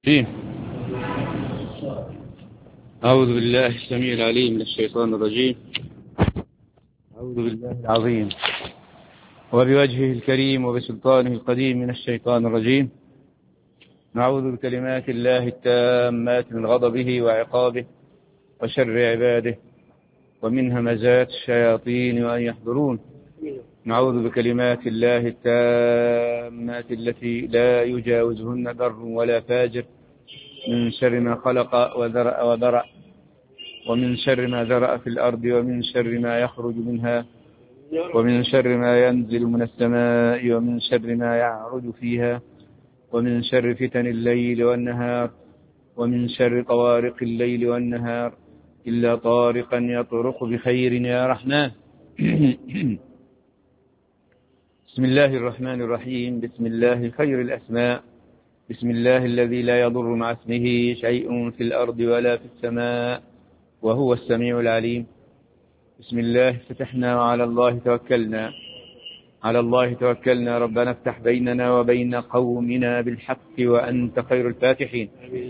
فيه. أعوذ بالله السميع العليم من الشيطان الرجيم. أعوذ بالله العظيم وبوجهه الكريم وبسلطانه القديم من الشيطان الرجيم. نعوذ بكلمات الله التامات من غضبه وعقابه وشر عباده ومن همزات الشياطين وأن يحضرون. نعوذ بكلمات الله التامات التي لا يجاوزهن بر ولا فاجر من شر ما خلق وذرأ وبرأ، ومن شر ما ذرأ في الأرض، ومن شر ما يخرج منها، ومن شر ما ينزل من السماء، ومن شر ما يعرج فيها، ومن شر فتن الليل والنهار، ومن شر طوارق الليل والنهار إلا طارقا يطرق بخير يا رحمن. بسم الله الرحمن الرحيم. بسم الله خير الأسماء. بسم الله الذي لا يضر مع اسمه شيء في الأرض ولا في السماء وهو السميع العليم. بسم الله فتحنا وعلى الله توكلنا. على الله توكلنا. ربنا افتح بيننا وبين قومنا بالحق وأنت خير الفاتحين.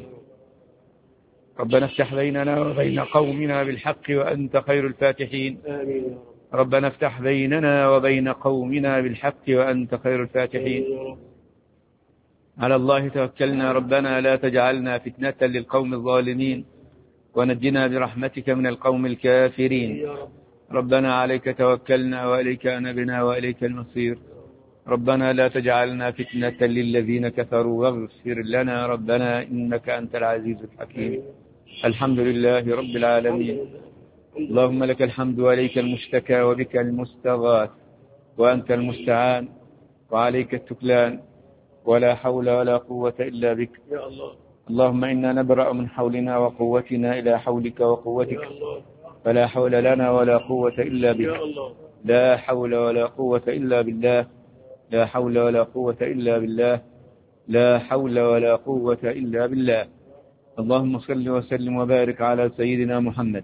ربنا افتح بيننا وبين قومنا بالحق وأنت خير الفاتحين. ربنا افتح بيننا وبين قومنا بالحق وأنت خير الفاتحين. على الله توكلنا. ربنا لا تجعلنا فتنة للقوم الظالمين ونجنا برحمتك من القوم الكافرين. ربنا عليك توكلنا وإليك أنبنا وإليك المصير. ربنا لا تجعلنا فتنة للذين كفروا واغفر لنا ربنا إنك أنت العزيز الحكيم. الحمد لله رب العالمين. اللهم لك الحمد وإليك المشتكى وبك المستغاث وأنت المستعان وعليك التكلان ولا حول ولا قوة إلا بك. اللهم إنا نبرأ من حولنا وقوتنا إلى حولك وقوتك، فلا حول لنا ولا قوة إلا بك. لا حول ولا قوة إلا بالله. لا حول ولا قوة إلا بالله. لا حول ولا قوة إلا بالله. اللهم صل وسلم وبارك على سيدنا محمد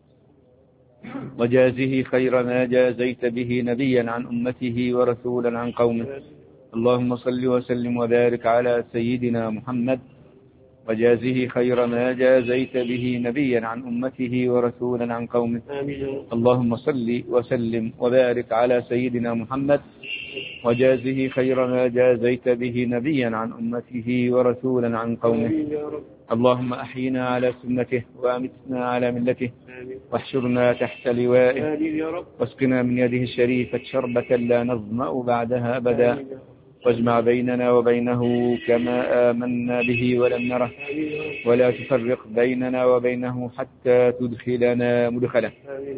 وجازه خير ما جازيت به نبيا عن أمته ورسولا عن قومه. اللهم صل وسلم وبارك على سيدنا محمد وجازه خير ما جازيت به نبيا عن أمته ورسولا عن قومه. اللهم صل وسلم وبارك على سيدنا محمد وجازه خير ما جازيت به نبيا عن أمته ورسولا عن قومه. اللهم أحينا على سنته وأمتنا على ملته واحشرنا تحت لوائه واسقنا من يده الشريفة شربة لا نظمأ بعدها أبدا، واجمع بيننا وبينه كما آمنا به ولم نره، ولا تفرق بيننا وبينه حتى تدخلنا مدخله.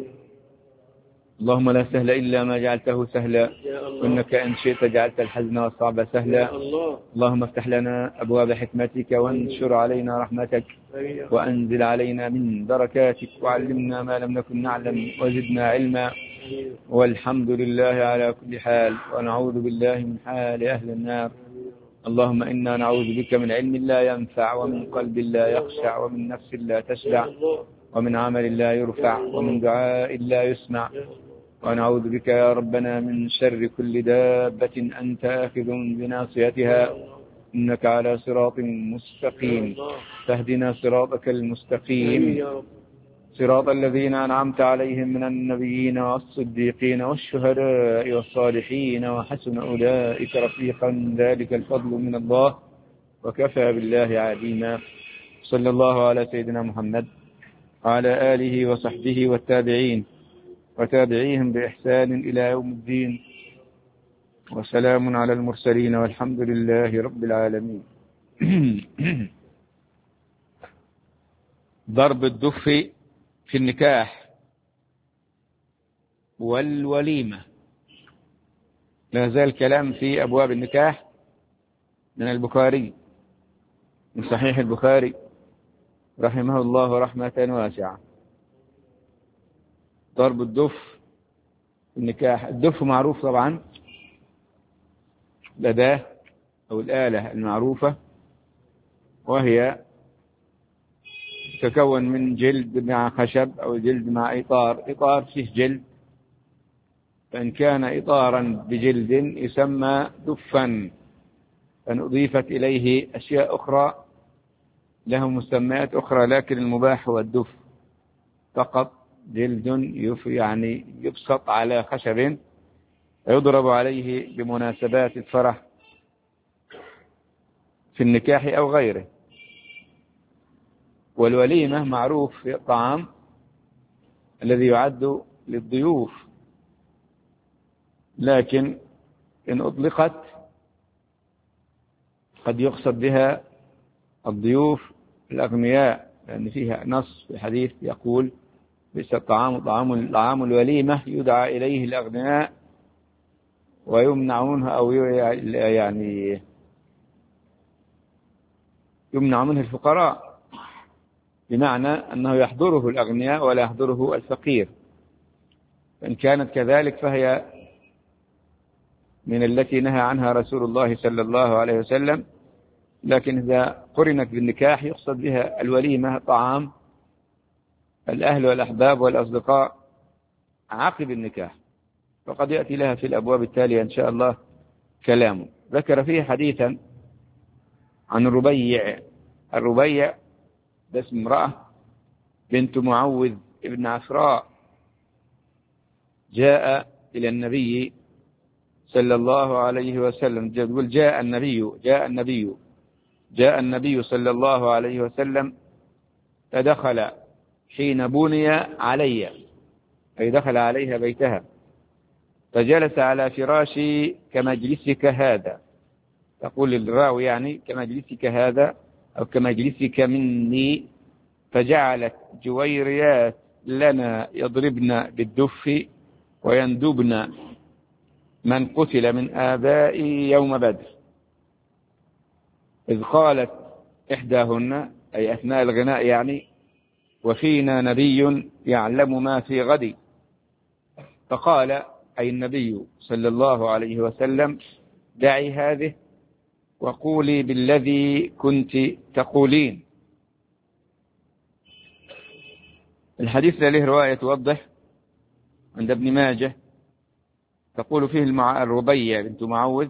اللهم لا سهل إلا ما جعلته سهلا، وإنك إن شئت جعلت الحزن والصعب سهلا. اللهم افتح لنا أبواب حكمتك وانشر علينا رحمتك وأنزل علينا من بركاتك وعلمنا ما لم نكن نعلم وزدنا علما. والحمد لله على كل حال، ونعوذ بالله من حال أهل النار. اللهم إنا نعوذ بك من علم لا ينفع، ومن قلب لا يخشع، ومن نفس لا تشبع، ومن عمل لا يرفع، ومن دعاء لا يسمع. ونعوذ بك يا ربنا من شر كل دابة أنت آخذ بناصيتها، إنك على صراط مستقيم. فاهدنا صراطك المستقيم، صراط الذين أنعمت عليهم من النبيين والصديقين والشهداء والصالحين وحسن أولئك رفيقا. ذلك الفضل من الله وكفى بالله عليما. صلى الله على سيدنا محمد وعلى آله وصحبه والتابعين وتابعيهم بإحسان إلى يوم الدين، وسلام على المرسلين والحمد لله رب العالمين. ضرب الدف في النكاح والوليمة. لا زال كلام في أبواب النكاح من البخاري، من صحيح البخاري رحمه الله رحمة واسعة. ضرب الدف في النكاح. الدف معروف طبعا، الأداة أو الآلة المعروفة، وهي تكون من جلد مع خشب أو جلد مع إطار فيه جلد، فإن كان إطارا بجلد يسمى دفا، فإن أضيفت إليه أشياء أخرى له مسميات أخرى، لكن المباح هو الدف فقط. جلد يعني يبسط على خشب يضرب عليه بمناسبات الفرح في النكاح أو غيره. والوليمة معروف في الطعام الذي يعد للضيوف، لكن إن أطلقت قد يقصد بها الضيوف الأغنياء، لأن فيها نص في الحديث يقول بئس الطعام طعام الوليمة يدعى إليه الأغنياء ويمنعونها أو يعني يمنع منه الفقراء، بمعنى أنه يحضره الأغنياء ولا يحضره الفقير. فإن كانت كذلك فهي من التي نهى عنها رسول الله صلى الله عليه وسلم. لكن إذا قرنت بالنكاح يقصد بها الوليمة طعام الأهل والأحباب والأصدقاء عقب النكاح، وقد يأتي لها في الأبواب التالية إن شاء الله كلامه. ذكر فيه حديثا عن الربيع ده اسم امرأة بنت معوذ ابن عفراء، جاء إلى النبي صلى الله عليه وسلم. يقول جاء النبي صلى الله عليه وسلم فدخل حين بني علي، أي دخل عليها بيتها، فجلس على فراشي كمجلسك هذا. تقول الراوي يعني كمجلسك هذا أو كمجلسك مني، فجعلت جويريات لنا يضربن بالدف ويندبن من قتل من آبائي يوم بدر، إذ قالت إحداهن أي أثناء الغناء يعني وفينا نبي يعلم ما في غد، فقال أي النبي صلى الله عليه وسلم دعي هذه وقولي بالذي كنت تقولين. الحديث له رواية توضح عند ابن ماجه، تقول فيه الربيع بنت معوذ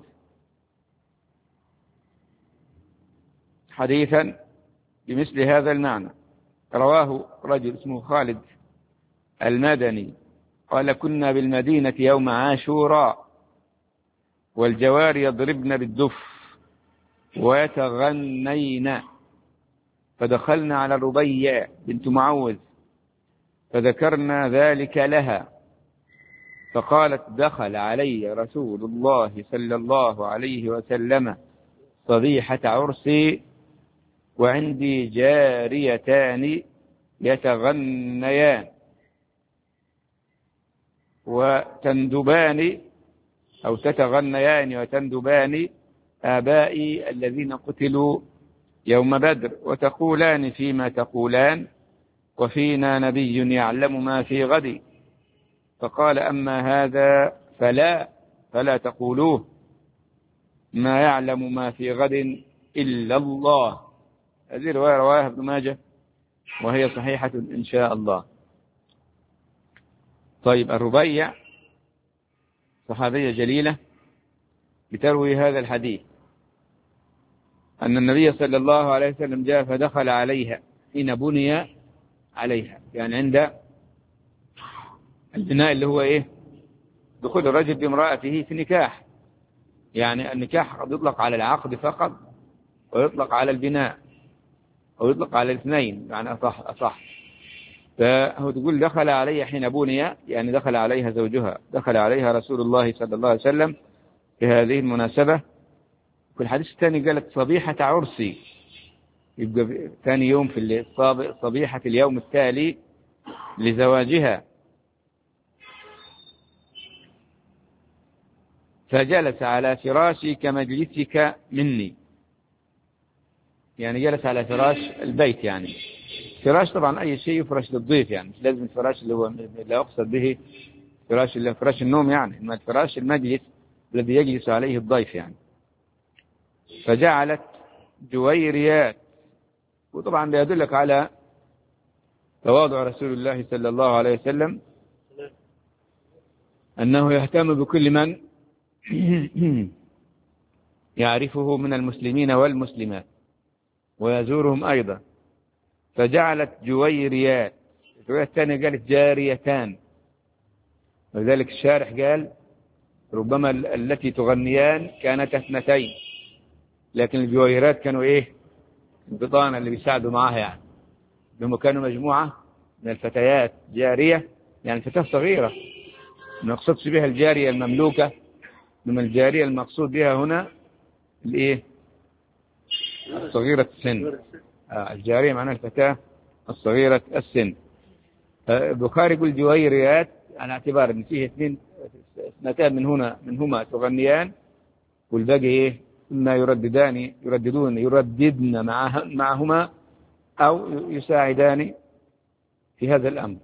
حديثا بمثل هذا المعنى، رواه رجل اسمه خالد المدني قال كنا بالمدينة يوم عاشوراء والجوار يضربن بالدف ويتغنين، فدخلنا على الربيع بنت معوذ فذكرنا ذلك لها، فقالت دخل علي رسول الله صلى الله عليه وسلم صبيحة عرسي وعندي جاريتان يتغنيان وتندبان أو تتغنيان وتندبان آبائي الذين قتلوا يوم بدر، وتقولان فيما تقولان وفينا نبي يعلم ما في غد، فقال أما هذا فلا تقولوه، ما يعلم ما في غد إلا الله. هذه رواية رواها ابن ماجه وهي صحيحة إن شاء الله. طيب، الربيع صحابية جليلة بتروي هذا الحديث أن النبي صلى الله عليه وسلم جاء فدخل عليها حين بني عليها، يعني عند البناء اللي هو إيه؟ دخول الرجل بامرأته في نكاح. يعني النكاح قد يطلق على العقد فقط ويطلق على البناء أو يطلق على الاثنين، يعني أصح. فهو تقول دخل علي حين بني، يعني دخل عليها زوجها، دخل عليها رسول الله صلى الله عليه وسلم في هذه المناسبة. في الحديث الثاني قالت صبيحة عرسي، يبقى ثاني يوم في صبيحة اليوم التالي لزواجها. فجلس على فراشي كمجلسك مني، يعني جلس على فراش البيت. يعني فراش طبعا أي شيء يفرش للضيف، يعني مش لازم الفراش اللي هو اللي أقصد به فراش النوم، يعني إنما الفراش المجلس الذي يجلس عليه الضيف يعني. فجعلت جويريات، وطبعا بيدلك على تواضع رسول الله صلى الله عليه وسلم أنه يهتم بكل من يعرفه من المسلمين والمسلمات، ويزورهم أيضا، فجعلت جويريات. الرواية الثانية قالت جاريتان، ولذلك الشارح قال ربما التي تغنيان كانت اثنتين، لكن الجويرات كانوا ايه؟ البطانة اللي بيساعدوا معاها يعني. لما كانوا مجموعة من الفتيات جارية، يعني فتاة صغيرة، ما يقصدش بها الجارية المملوكة، من الجارية المقصود بها هنا الايه؟ الصغيرة السن. الجارية معناها الفتاة الصغيرة السن. البخاري يقول جويريات على اعتبار ان فيه اثنتان منهما تغنيان، والباقي ايه؟ اما يرددن معهما او يساعدان في هذا الامر.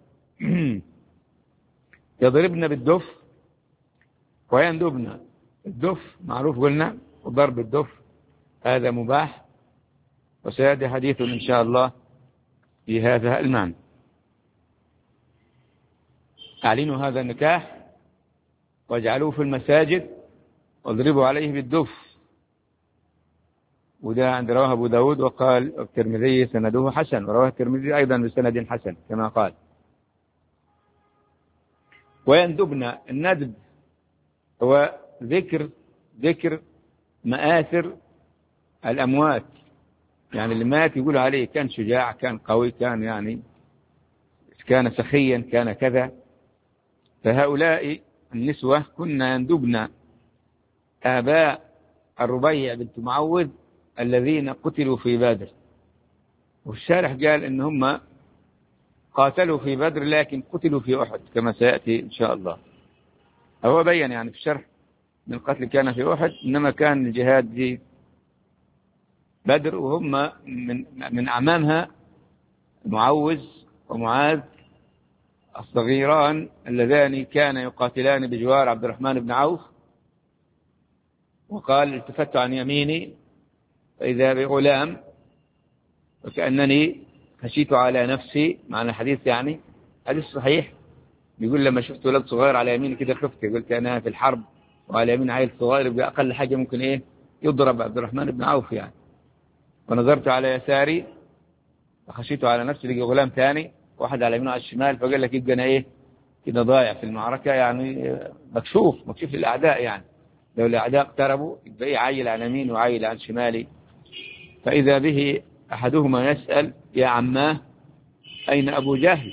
يضربن بالدف ويندبن. الدف معروف قلنا، وضرب الدف هذا مباح، وسيأتي حديث إن شاء الله في هذا المعنى. أعلنوا هذا النكاح واجعلوه في المساجد واضربوا عليه بالدف. وده عند رواه أبو داود، وقال الترمذي سنده حسن، ورواه الترمذي أيضا بسند حسن كما قال. ويندبن. الندب هو ذكر مآثر الأموات، يعني اللي مات يقول عليه كان شجاع، كان قوي، كان يعني كان سخيا، كان كذا. فهؤلاء النسوة كنا يندبن آباء الربيع بنت معوذ الذين قتلوا في بدر. والشارح قال إن هم قاتلوا في بدر لكن قتلوا في أحد كما سيأتي إن شاء الله. هو بيّن يعني في الشرح من القتل كان في أحد، إنما كان الجهاد في بدر، وهم من أعمامها معوذ ومعاذ الصغيران اللذان كان يقاتلان بجوار عبد الرحمن بن عوف. وقال التفت عن يميني فإذا بغلام وكأنني خشيت على نفسي. معنى الحديث يعني حديث صحيح، بيقول لما شفت ولد صغير على يميني كده خفت، قلت أنا في الحرب وعلى يمين عيل صغير بأقل حاجة ممكن إيه يضرب عبد الرحمن بن عوف يعني. ونظرت على يساري فخشيت على نفسي، لقي غلام ثاني واحد على يمينه على الشمال، فقال لك يبقى أنا إيه كده ضايع في المعركة، يعني مكشوف للأعداء. يعني لو الأعداء اقتربوا يبقى إيه عيل عن يمين وعيل عن شمالي. فإذا به أحدهما يسأل يا عماه أين أبو جهل؟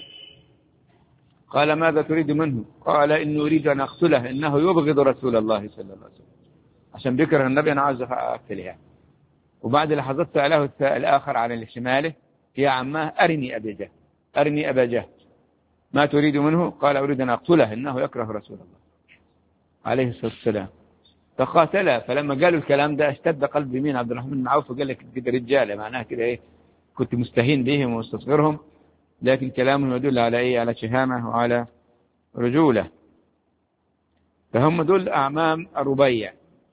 قال ماذا تريد منه؟ قال إني أريد أن أقتله، إنه يبغض رسول الله صلى الله عليه وسلم، عشان بيكره النبي، أنا عاوز أقتله يعني. وبعد لحظات سأله الآخر عن شماله يا عماه أرني أبا جهل، ما تريد منه؟ قال أريد أن أقتله، إنه يكره رسول الله عليه الصلاة والسلام. فقاتلا. فلما قالوا الكلام ده اشتد قلب مين؟ عبد الرحمن بن عوف، وقال لك كده رجالة، معناها كده إيه كنت مستهين بهم ومستصغرهم، لكن كلامهم يدل على إيه؟ على شهامة وعلى رجولة. فهم دول أعمام الربيع.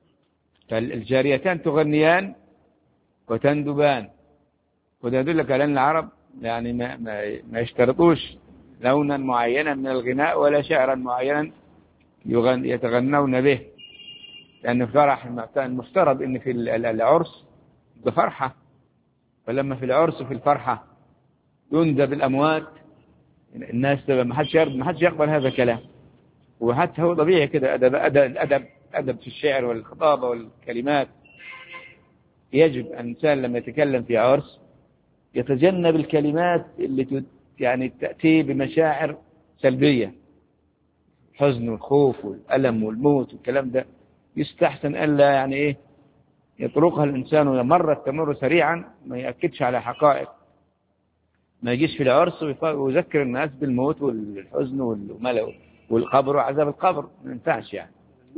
فالجاريتان تغنيان وتندبان. وده يدلك على أن العرب يعني ما يشترطوش لونا معينا من الغناء ولا شعرا معينا يتغنون به، لأن فرح المفترض أن في العرس بفرحة، فلما في العرس وفي الفرحة يندب الأموات الناس ما حدش يقبل هذا الكلام. وحتى هو طبيعي كده، أدب في الشعر والخطابة والكلمات. يجب أن الإنسان لما يتكلم في عرس يتجنب الكلمات اللي يعني تأتي بمشاعر سلبية، الحزن والخوف والألم والموت والكلام ده. يستحسن ألا يعني إيه يطرقها الإنسان تمر سريعا، ما يأكدش على حقائق، ما يجيش في العرس ويذكر الناس بالموت والحزن والقبر وعذاب القبر، ما ينفعش يعني.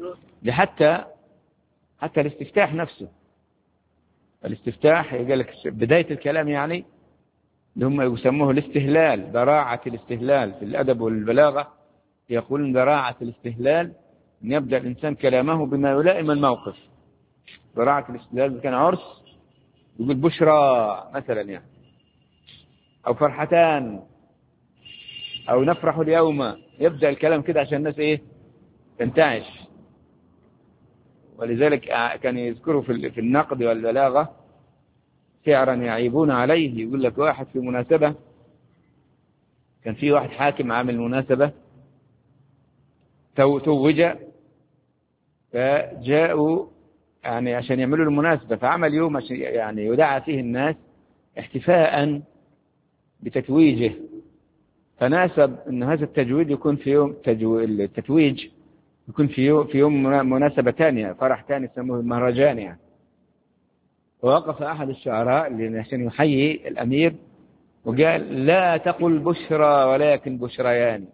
حتى الاستفتاح نفسه، الاستفتاح يقول لك بداية الكلام يعني اللي هم يسموه الاستهلال، ذراعة الاستهلال في الأدب والبلاغة. يقولون ذراعة الاستهلال أن يبدأ الإنسان كلامه بما يلائم الموقف. ذراعة الاستهلال كان عرس يقول بشرى مثلا يعني، أو فرحتان، أو نفرح اليوم. يبدأ الكلام كده عشان الناس إيه تنتعش. ولذلك كان يذكروا في النقد والبلاغة شعرا يعيبون عليه. يقول لك واحد في مناسبة، كان في واحد حاكم عامل مناسبة توج، فجاءوا يعني عشان يعملوا المناسبة، فعمل يوم عشان يعني يدعى فيه الناس احتفاء بتتويجه، فناسب أن هذا التجويد يكون في يوم التتويج يكون في يوم مناسبة ثانية، فرح ثاني يسموه المهرجان يعني. ووقف أحد الشعراء عشان يحيي الأمير وقال: لا تقل بشرى ولكن بشريان،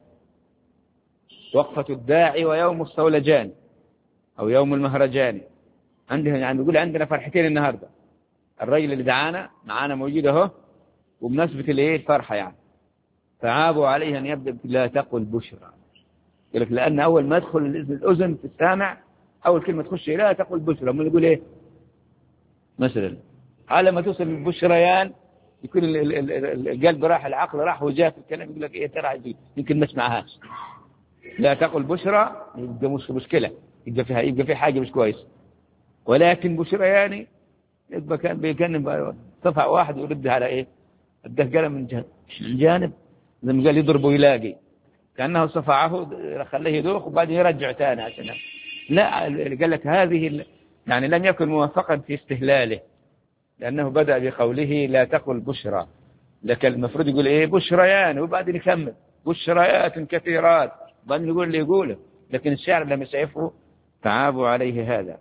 وقفة الداعي ويوم الصولجان أو يوم المهرجان. يعني يقول عندنا فرحتين النهاردة، الرجل اللي دعانا معانا موجود اهو، وبمناسبة الفرحة يعني. فعابوا عليه أن يبدأ لا تقل بشرى، يقول لك لأن أول ما يدخل الأذن في السامع أول كلمة تخش لا تقل بشرى، من يقول إيه مثلا؟ على ما توصل البشريان يكون القلب راح، العقل راح وجاء في الكلام، يقول لك إيه ترى يمكن ما اسمعهاش. لا تقل بشرى يبقى مشكلة، يبقى في حاجة مش كويس. ولكن بشريان يبقى كان صفع واحد ويرد على إيه؟ الدهقلة من جانب زي ما قال يضربه يلاقي، كأنه صفعه خليه يدوخ وبعدين يرجع ثاني عشان لا. قال لك هذه يعني لم يكن موفقا في استهلاله، لأنه بدأ بقوله لا تقل بشرى، لكن المفروض يقول إيه بشريان وبعدين يكمل بشريات كثيرات، بعدين يقول اللي يقوله. لكن الشاعر لم يسعفه، تعابوا عليه هذا.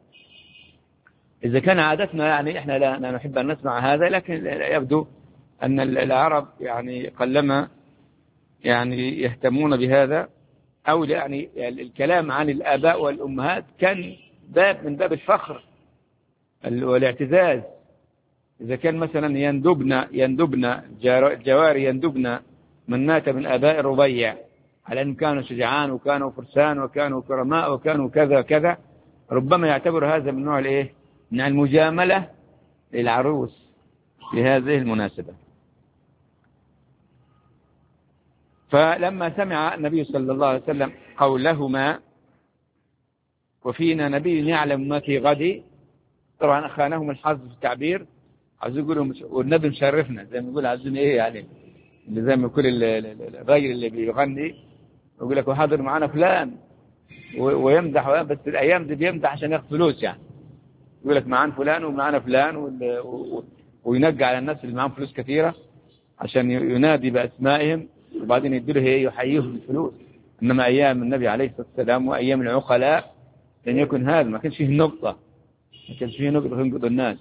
إذا كان عادتنا يعني إحنا لا نحب أن نسمع هذا، لكن يبدو أن العرب يعني قلما يعني يهتمون بهذا، أو يعني الكلام عن الآباء والأمهات كان باب من باب الفخر والاعتزاز. إذا كان مثلا يندبن الجواري يندبن من مات من آباء الربيع على أنهم كانوا شجعان وكانوا فرسان وكانوا كرماء وكانوا كذا كذا، ربما يعتبر هذا من نوع من المجاملة للعروس لهذه المناسبة. فلما سمع النبي صلى الله عليه وسلم قولهما وفينا نبي يعلم ما في غد، طبعا خانهم الحظ في التعبير، عايز يقولوا والنبي مشرفنا زي ما يقول، عايزين يعني اللي زي ما يقول الراجل اللي بيغني يقول لك وحاضر معانا فلان ويمدح، بس الايام دي بيمدح عشان ياخذ فلوس يعني. يقول لك معانا فلان ومعانا فلان وينقع على الناس اللي معاهم فلوس كثيرة عشان ينادي بأسمائهم وبعدين يديله يحييهم بالفلوس. إنما أيام النبي عليه الصلاة والسلام وأيام العقلاء لن يكن هذا، ما كانش فيه نقطة، ما كانش فيه نقطة ينقض الناس.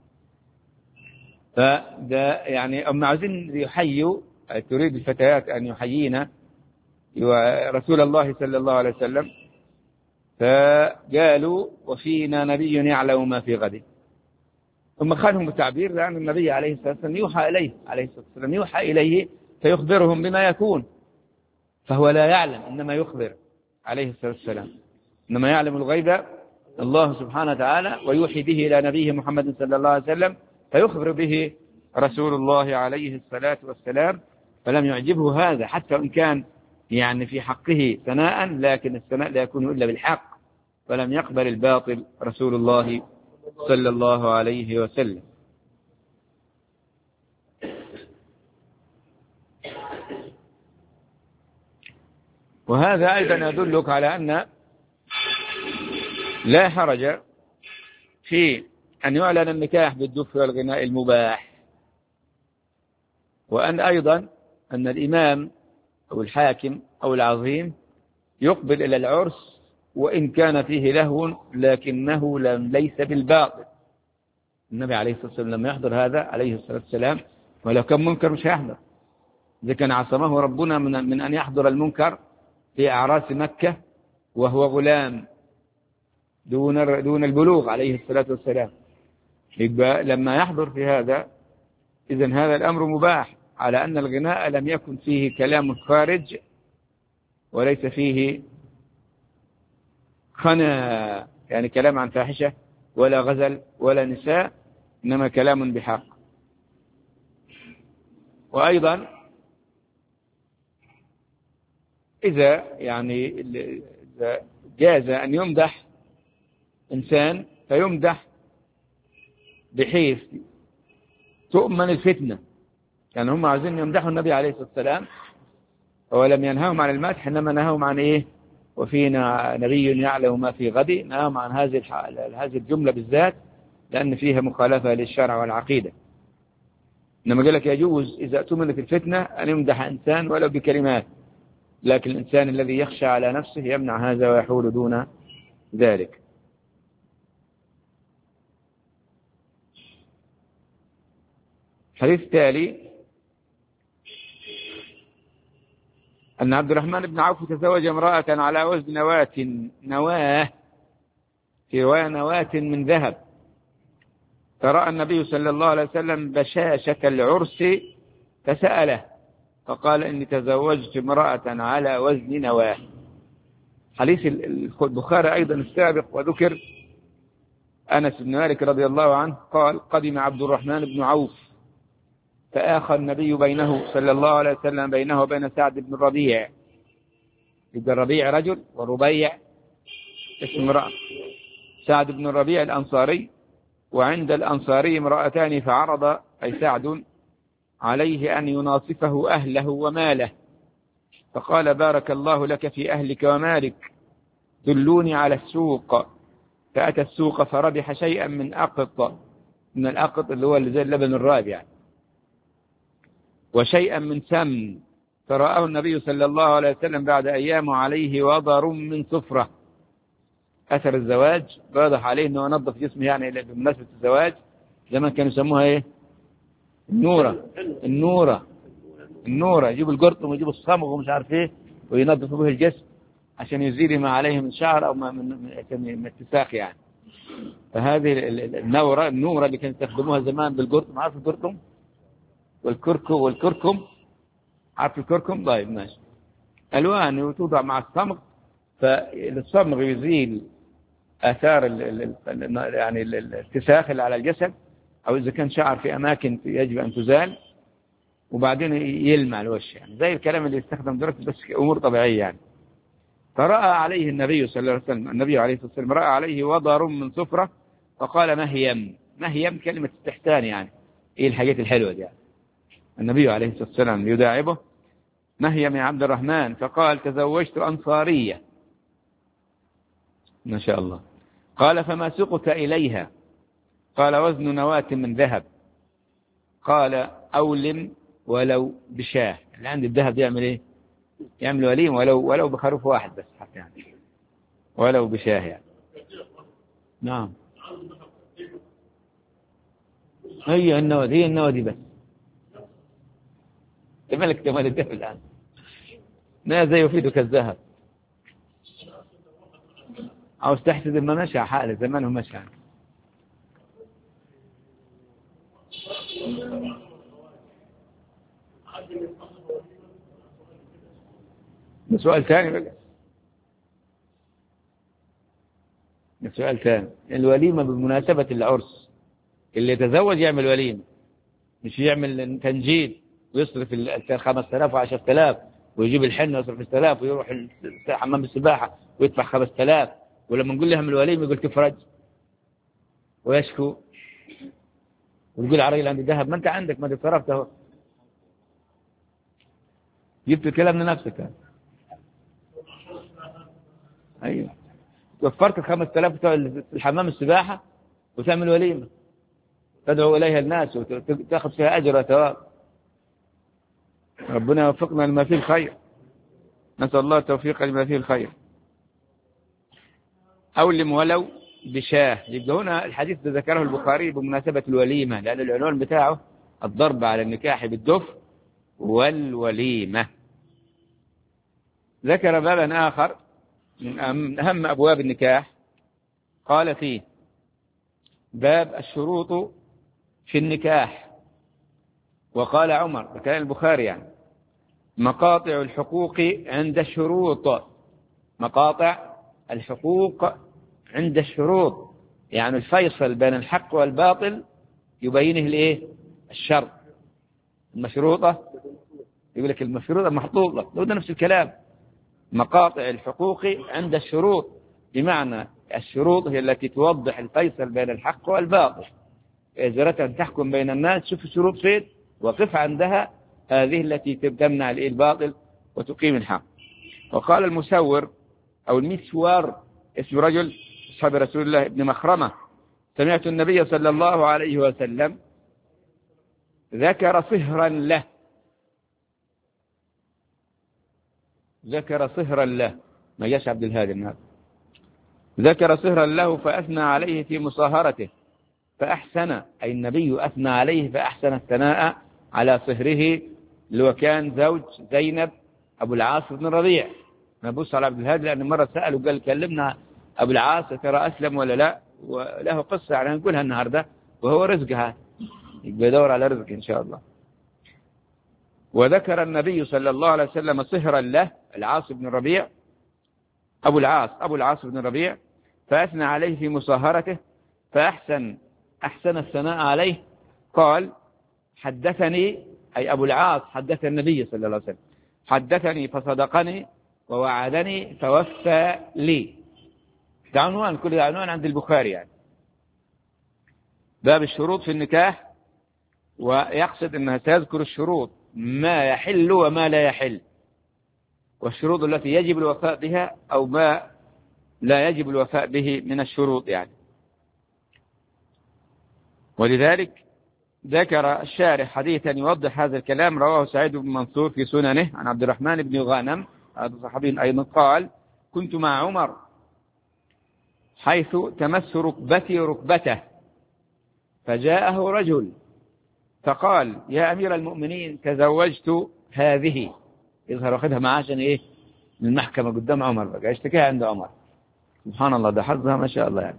فده يعني أما عاوزين يحيوا، تريد الفتيات أن يحيينا رسول الله صلى الله عليه وسلم، فقالوا وفينا نبي يعلم ما في غد. ثم خانهم التعبير لأن النبي عليه الصلاة والسلام يوحى إليه عليه الصلاة والسلام يوحى إليه فيخبرهم بما يكون، فهو لا يعلم إنما يخبر عليه الصلاة والسلام، إنما يعلم الغيب الله سبحانه وتعالى ويوحي به إلى نبيه محمد صلى الله عليه وسلم فيخبر به رسول الله عليه الصلاة والسلام. فلم يعجبه هذا حتى إن كان يعني في حقه ثناء، لكن الثناء لا يكون إلا بالحق، فلم يقبل الباطل رسول الله صلى الله عليه وسلم. وهذا أيضا يدلك على أن لا حرج في أن يعلن النكاح بالدف والغناء المباح، وأن أيضا أن الإمام أو الحاكم أو العظيم يقبل إلى العرس وإن كان فيه لهو لكنه ليس بالباطل. النبي عليه الصلاة والسلام لما يحضر هذا عليه الصلاة والسلام، ولو كان منكر مش هيحضر، إذا كان عصمه ربنا من أن يحضر المنكر في أعراس مكة وهو غلام دون البلوغ عليه الصلاة والسلام. لما يحضر في هذا إذن هذا الأمر مباح، على أن الغناء لم يكن فيه كلام خارج وليس فيه خنا، يعني كلام عن فاحشة ولا غزل ولا نساء، إنما كلام بحق. وأيضا إذا يعني جاز أن يمدح إنسان فيمدح بحيث تؤمن الفتنة. كان هم عايزين يمدحوا النبي عليه الصلاة والسلام، ولم ينهاهم عن المدح، إنما نهاهم عن إيه؟ وفينا نبي يعلم ما في غد. نهاهم عن هذه الجملة بالذات لأن فيها مخالفة للشرع والعقيدة. إنما قال لك يجوز إذا أتمنت الفتنة أن يمدح إنسان ولو بكلمات، لكن الإنسان الذي يخشى على نفسه يمنع هذا ويحول دون ذلك. الحديث التالي أن عبد الرحمن بن عوف تزوج امرأة على وزن نواة، في رواية نواة من ذهب، فرأى النبي صلى الله عليه وسلم بشاشة العرس فسأله فقال إني تزوجت امرأة على وزن نواة. حديث البخاري أيضا السابق وذكر أنس بن مالك رضي الله عنه قال قدم عبد الرحمن بن عوف فآخى النبي بينه صلى الله عليه وسلم بينه وبين سعد بن الربيع. يبقى الربيع رجل وربيع اسم امرأة. سعد بن الربيع الأنصاري، وعند الأنصاري امرأتان، فعرض أي سعد عليه أن يناصفه أهله وماله، فقال بارك الله لك في أهلك ومالك، دلوني على السوق. فأتى السوق فربح شيئا من أقط، من الأقط اللي هو اللي زي اللبن الرابع، وشيئا من سمن، فرآه النبي صلى الله عليه وسلم بعد أيام عليه وضر من صفرة، أثر الزواج، واضح عليه أنه نظف جسمه يعني بمناسبة الزواج. زمان كانوا يسموها إيه؟ النورة يجيبوا القرطم ويجيبوا الصمغ ومش عارف إيه وينظفوا به الجسم عشان يزيل ما عليه من شعر أو من اتساق يعني. فهذه النورة اللي كانوا يستخدموها زمان بالقرطم، عارف القرطم والكركم عارف الكركم؟ طيب ماشي. ألوان وتوضع مع الصمغ، فالصمغ يزيل آثار يعني الاتساخ اللي على الجسد، أو إذا كان شعر في أماكن يجب أن تزال، وبعدين يلمع الوش، يعني زي الكلام اللي يستخدم دلوقتي بس أمور طبيعية يعني. فرأى عليه النبي صلى الله عليه وسلم، النبي عليه الصلاة والسلام رأى عليه وضر من صفرة فقال مهيم كلمة استحسان يعني، إيه الحاجات الحلوة دي يعني. النبي عليه الصلاة والسلام يداعبه مهيم يا عبد الرحمن، فقال تزوجت أنصارية. ما شاء الله. قال فما سقت إليها؟ قال وزن نواة من ذهب. قال أولم ولو بشاه. اللي عند الذهب يعمل إيه؟ يعمل وليم ولو بخروف واحد بس حتى يعني، ولو بشاه يعني. نعم هي النوادي بس. ملك جمال الذهب الآن ماذا يفيدك الذهب؟ أو استحسد ما مشى حاله زمانه مشى. ده سؤال ثاني بقى، ده سؤال ثاني. الوليمة بمناسبة العرس، اللي يتزوج يعمل وليمة، مش يعمل تنجيد ويصرف 5000 و10000 ويجيب الحنة ويصرف 6000 ويروح حمام السباحة ويدفع 5000، ولما نقول لهم الوليمة يقول تفرج ويشكو ويقول عريل عندي ذهب. ما انت عندك، ما تصرفت اهو، جبت الكلام لنفسك. ايوه وفرت 5000 بتوع الحمام السباحة وتعمل وليمة تدعو إليها الناس وتأخذ فيها أجر وثواب. ربنا يوفقنا لما فيه الخير، نسأل الله التوفيق لما فيه الخير. أولم ولو بشاه. يبقى هنا الحديث ده ذكره البخاري بمناسبة الوليمة، لأن العنوان بتاعه الضرب على النكاح بالدف والوليمة. ذكر بابا آخر من أهم أبواب النكاح، قال فيه باب الشروط في النكاح. وقال عمر، كان البخاري يعني، مقاطع الحقوق عند الشروط. مقاطع الحقوق عند الشروط، يعني الفيصل بين الحق والباطل يبينه الايه؟ الشرط. المشروطة يقول لك المشروطة محطوطة، ده نفس الكلام. مقاطع الحقوق عند الشروط، بمعنى الشروط هي التي توضح الفيصل بين الحق والباطل. إجرة تحكم بين الناس، شوف الشروط فين وقف عندها، هذه التي تمنع الباطل وتقيم الحق. وقال المسور أو المسور اسم رجل أصحاب رسول الله ابن مخرمة: سمعت النبي صلى الله عليه وسلم ذكر صهرا له، ذكر صهرا له، ما جاش عبد الهادي النهارده، ذكر صهرا له فأثنى عليه في مصاهرته فأحسن، أي النبي أثنى عليه فأحسن الثناء على صهره، اللي هو كان زوج زينب أبو العاص بن الربيع. نبص على عبد الهادي لأن مرة سأله قال كلمنا أبو العاص ترى أسلم ولا لا، وله قصة يعني نقولها النهاردة، وهو رزقها يدور على رزق إن شاء الله. وذكر النبي صلى الله عليه وسلم صهرا له العاص بن الربيع، أبو العاص بن الربيع، فأثنى عليه في مصاهرته فأحسن الثناء عليه. قال: حدثني، أي أبو العاص حدث النبي صلى الله عليه وسلم، حدثني فصدقني ووعدني فوفى لي. ده عنوان، كل عنوان عند البخاري يعني. باب الشروط في النكاح، ويقصد أنها تذكر الشروط ما يحل وما لا يحل، والشروط التي يجب الوفاء بها أو ما لا يجب الوفاء به من الشروط يعني. ولذلك ذكر الشارح حديثا يوضح هذا الكلام، رواه سعيد بن منصور في سننه عن عبد الرحمن بن غانم، هذا صحابي أيضا، قال: كنت مع عمر حيث تمس ركبتي ركبته، فجاءه رجل فقال: يا أمير المؤمنين تزوجت هذه، يظهر واخدها معاه عشان إيه؟ من المحكمة قدام عمر، بقى اشتكيها عند عمر. سبحان الله، ده حظها ما شاء الله يعني.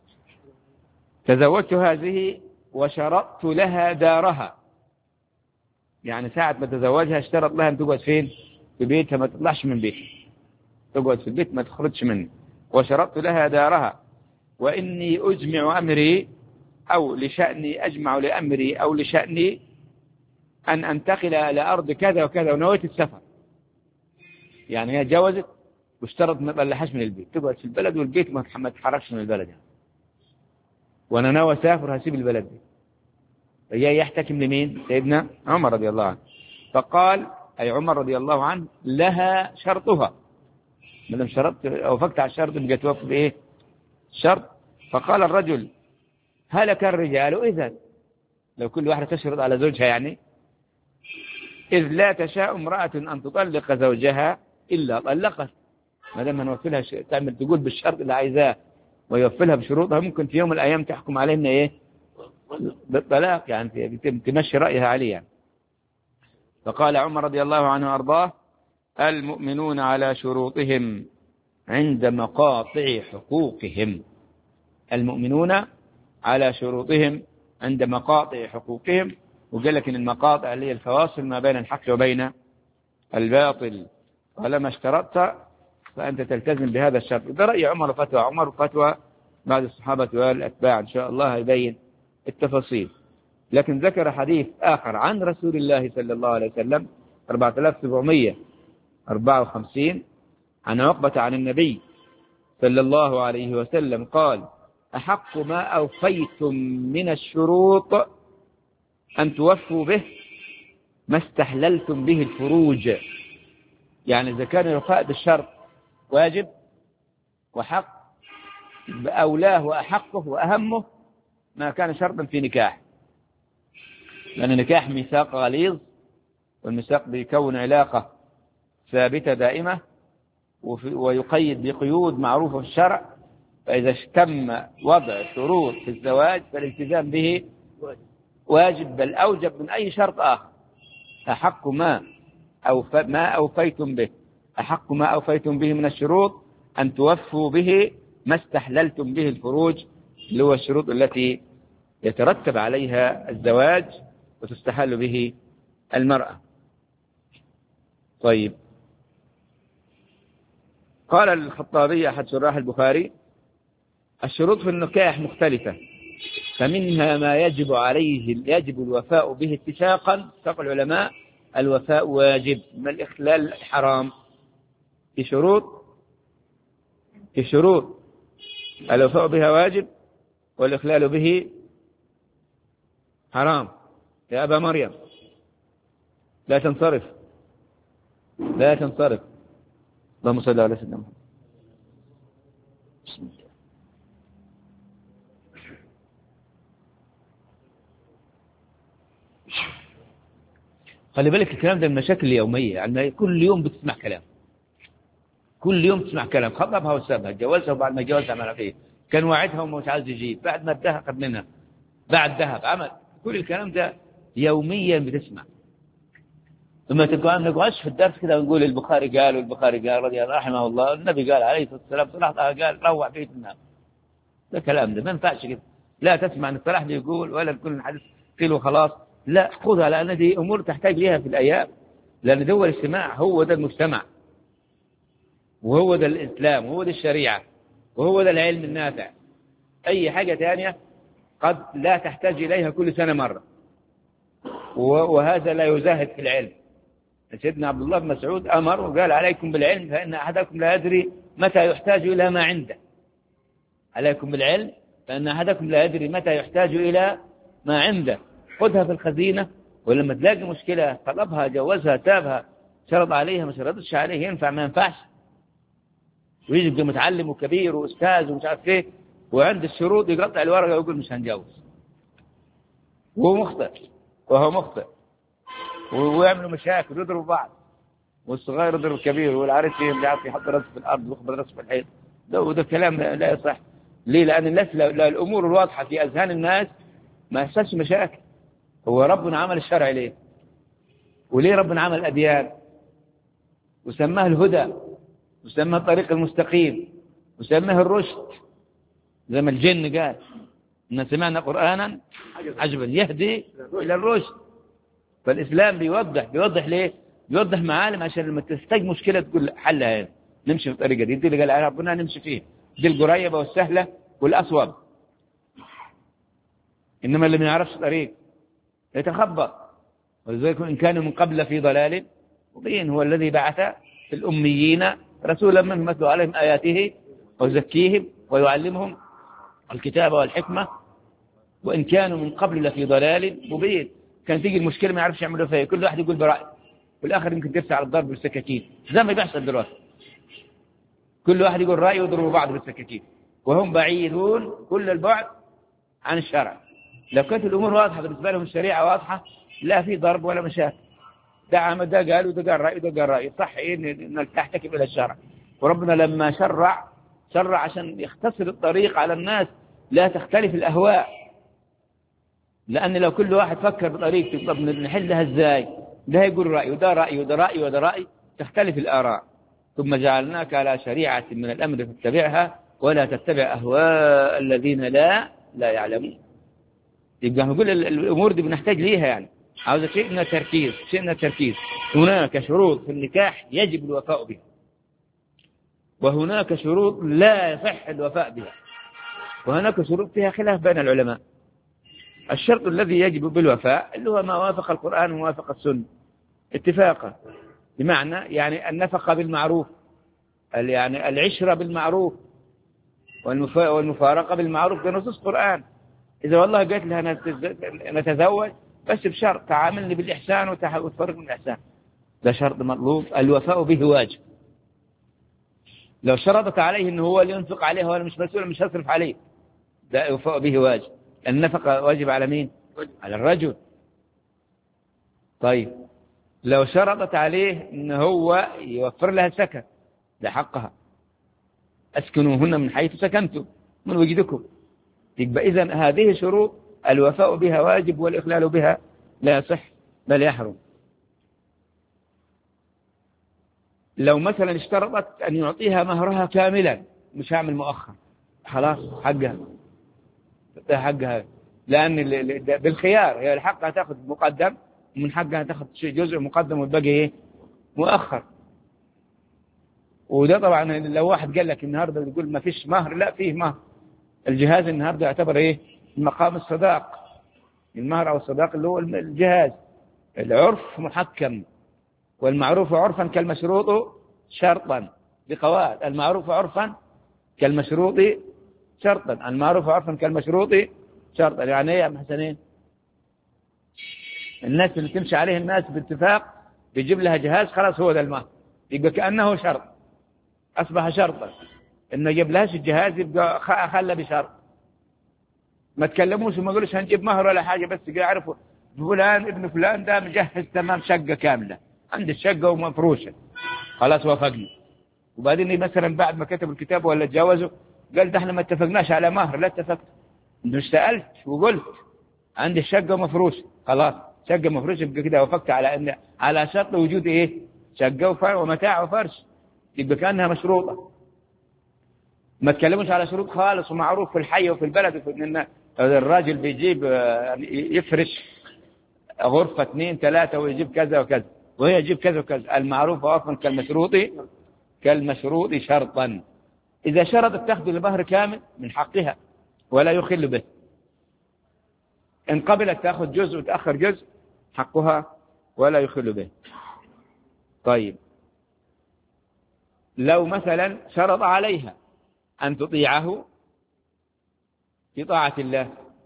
تزوجت هذه وشرطت لها دارها، يعني ساعة ما تزوجها اشترط لها أن تقعد فين؟ في بيتها، ما تطلعش من بيتها، تقعد في البيت ما تخرجش منه. وشرطت لها دارها، وإني أجمع أمري أو لشأني، أجمع لأمري أو لشأني أن أنتقل إلى أرض كذا وكذا، ونويت السفر. يعني هي جوزت واشترط ما تطلعهاش من البيت، تقعد في البلد والبيت ما تتحركش من البلد يعني. وأنا ناوي أسافر، هسيب البلد دي. فجاي يحتكم لمين؟ سيدنا عمر رضي الله عنه. فقال، أي عمر رضي الله عنه: لها شرطها، ما دام شرطت أو وافقت على الشرط بقى توافق بإيه؟ شرط. فقال الرجل: هلك الرجال إذا، لو كل واحدة تشرط على زوجها يعني، إذ لا تشاء امرأة أن تطلق زوجها إلا طلقت. ما دام نوفلها تعمل تقول بالشرط اللي عايزاه ويوفلها بشروطها، ممكن في يوم من الأيام تحكم علينا إيه؟ بالطلاق يعني، تمشي رأيها عليه يعني. فقال عمر رضي الله عنه وأرضاه: المؤمنون على شروطهم عند مقاطع حقوقهم. المؤمنون على شروطهم عند مقاطع حقوقهم. وقال لك إن المقاطع اللي هي الفواصل ما بين الحق وبين الباطل، ولما اشترطت فأنت تلتزم بهذا الشرط. ده رأي عمر وفتوى عمر وفتوى بعض الصحابة والأتباع، إن شاء الله يبين التفاصيل. لكن ذكر حديث آخر عن رسول الله صلى الله عليه وسلم 4754 عن عقبة عن النبي صلى الله عليه وسلم قال: أحق ما أوفيتم من الشروط أن توفوا به ما استحللتم به الفروج. يعني إذا كان الوفاء بالشرط واجب وحق، بأولاه وأحقه وأهمه ما كان شرطا في نكاح، لأن النكاح ميثاق غليظ، والميثاق بيكون علاقة ثابتة دائمة ويقيد بقيود معروفة في الشرع. فإذا تم وضع شروط في الزواج فالالتزام به واجب، بل أوجب من أي شرط آخر. أحق ما أوفيتم به، أحق ما أوفيتم به من الشروط أن توفوا به ما استحللتم به الفروج، اللي هو الشروط التي يترتب عليها الزواج وتستحل به المرأة. طيب، قال الخطابي أحد شراح البخاري: الشروط في النكاح مختلفة، فمنها ما يجب الوفاء به اتفاقا، اتفق العلماء الوفاء واجب، ما الإخلال حرام. في شروط الوفاء بها واجب والإخلال به حرام يا أبا مريم، لا تنصرف، لا تنصرف. اللهم صل على سيدنا محمد. بسم الله. خلي بالك الكلام ده من المشاكل اليومية، يعني كل يوم بتسمع كلام، كل يوم تسمع كلام، خطبها وسابها، جوزها وبعد ما جوزها عمل فيه، كان واعدها ومش عايز يجيب، بعد ما اداها خد منها، بعد ذهب عمل، كل الكلام ده يوميا بتسمع. ثم ما نقعدش في الدرس كده ونقول البخاري قال والبخاري قال رضي الله رحمه الله، النبي قال عليه الصلاة والسلام، صلاح قال روح بيت النام. ده كلام ده ما ينفعش كده. لا تسمع ان صلاح يقول ولا كل حديث قيل وخلاص، لا خذها، لأن دي أمور تحتاج لها في الأيام، لأن دول الاجتماع هو ده المجتمع، وهو ده الإسلام، وهو ده الشريعة، وهو ده العلم النافع. أي حاجة ثانية قد لا تحتاج إليها كل سنة مرة، وهذا لا يزاهد في العلم. سيدنا عبد الله بن مسعود أمر وقال عليكم بالعلم فإن أحدكم لا يدري متى يحتاج إلى ما عنده. عليكم بالعلم فإن أحدكم لا يدري متى يحتاج إلى ما عنده. خذها في الخزينة، ولما تلاقي مشكلة طلبها، جوزها، تابها، شرط عليها ما شرطش عليه، ينفع ما ينفعش. ويجي متعلم وكبير وأستاذ ومش عارف ايه، وعند الشروط يقطع الورقة ويقول مش هنجوز، وهو مخطئ، وهو مخطئ، ويعملوا مشاكل ويضربوا بعض، والصغير يضرب الكبير، والعريس اللي عارف يحط راسه في الأرض ويخبط راسه في الحيط. ده كلام لا يصح. ليه؟ لأن الناس الأمور الواضحة في أذهان الناس ما يحصلش مشاكل. هو ربنا عمل الشرع ليه؟ وليه ربنا عمل الأديان وسماه الهدى وسماه الطريق المستقيم وسماه الرشد، زي ما الجن قال إن سمعنا قرآنا عجبا يهدي إلى الرشد. فالإسلام بيوضح ليه؟ بيوضح معالم عشان لما تستجد مشكلة تقول حلها هنا، نمشي في الطريقة دي اللي قال عليها ربنا نمشي فيه، دي القريبة والسهلة والأصوب. إنما اللي ما يعرفش طريق يتخبط. ولذلك إن كانوا من قبل في ضلال مبين، هو الذي بعث في الأميين رسولا منهم يتلو عليهم آياته ويزكيهم ويعلمهم الكتاب والحكمة، وإن كانوا من قبل لفي ضلال مبين. كان تيجي المشكلة ما يعرفش يعملوا فيها، كل واحد يقول برأي، والآخر يمكن ترسى على الضرب بالسكاكين زي ما بيحصل دلوقتي، كل واحد يقول رأي ويضربوا بعض بالسكاكين، وهم بعيدون كل البعد عن الشرع. لو كانت الأمور واضحة بالنسبة لهم، الشريعة واضحة، لا في ضرب ولا مشاكل. ده عمل، ده قال وده قال رأي وده قال رأي، صح إيه إنك تحتكم إلى الشرع. وربنا لما شرع عشان يختصر الطريق على الناس، لا تختلف الأهواء. لأن لو كل واحد فكر بطريقته طب نحلها إزاي، ده يقول رأي وده رأي وده رأي وده رأي، تختلف الآراء. ثم جعلناك على شريعة من الأمر فاتبعها ولا تتبع أهواء الذين لا يعلمون. يبقى نقول الأمور دي بنحتاج ليها، يعني عاوز شيء من التركيز. هناك شروط في النكاح يجب الوفاء بها، وهناك شروط لا يصح الوفاء بها، وهناك شروط فيها خلاف بين العلماء. الشرط الذي يجب بالوفاء اللي هو ما وافق القرآن ووافق السنة اتفاقا، بمعنى يعني النفقة بالمعروف، يعني العشرة بالمعروف، والمفارقة بالمعروف بنصوص القرآن. إذا والله قلت لها نتزوج بس بشرط تعاملني بالإحسان وتفرق من الإحسان، ده شرط مطلوب، الوفاء به واجب. لو شرطت عليه إنه هو اللي ينفق عليه وأنا مش مسؤول مش هصرف عليه، ده الوفاء به واجب. النفقة واجب على مين؟ على الرجل. طيب لو شرطت عليه إنه هو يوفر لها سكن، ده حقها، أسكنوهن من حيث سكنتم من وجدكم. يبقى إذن هذه شروط الوفاء بها واجب، والإخلال بها لا يصح بل يحرم. لو مثلا اشترطت أن يعطيها مهرها كاملا، مش هعمل مؤخر، خلاص حقها، لأن بالخيار هي الحق هتاخذ مقدم، ومن حقها تاخذ شيء جزء مقدم والباقي ايه مؤخر. وده طبعا لو واحد قال لك النهارده يقول ما فيش مهر، لا فيه مهر. الجهاز النهارده يعتبر ايه مقام الصداق، المهر او الصداق اللي هو الجهاز. العرف محكم، والمعروف عرفا كالمشروط شرطا، بقواعد المعروف عرفا كالمشروط شرطا، المعروف عرفا كالمشروط شرطا. يعني ايه يا ام حسنين؟ الناس اللي تمشي عليه الناس باتفاق بيجيب لها جهاز خلاص هو ذا المهر، يبقى كأنه شرط، أصبح شرطا. إنه يجيب لهاش الجهاز يبقى خلى بشرط. ما تكلموش وما يقولوش هنجيب مهر ولا حاجة، بس يعرفوا فلان ابن فلان ده مجهز تمام شقة كاملة، عند الشقة ومفروشة، خلاص وافقنا. وبعدين مثلا بعد ما كتب الكتاب ولا تجاوزوا قال ده احنا ما اتفقناش على مهر. لا اتفقت، مش سألت وقلت عندي الشقة مفروشة، خلاص شقة مفروشة، يبقى كده وافقت على ان على شرط وجود ايه؟ شقة ومتاع وفرش، يبقى كأنها مشروطة. ما تكلموش على شروط خالص، ومعروف في الحي وفي البلد ان الراجل بيجيب يفرش غرفة 2 3 ويجيب كذا وكذا، وهي يجيب كذا وكذا. المعروف أصلا كالمشروط شرطا. إذا شرطت تأخذ المهر كامل من حقها ولا يخل به، إن قبلت تأخذ جزء وتأخر جزء حقها ولا يخل به. طيب لو مثلا شرط عليها أن تطيعه في طاعة الله،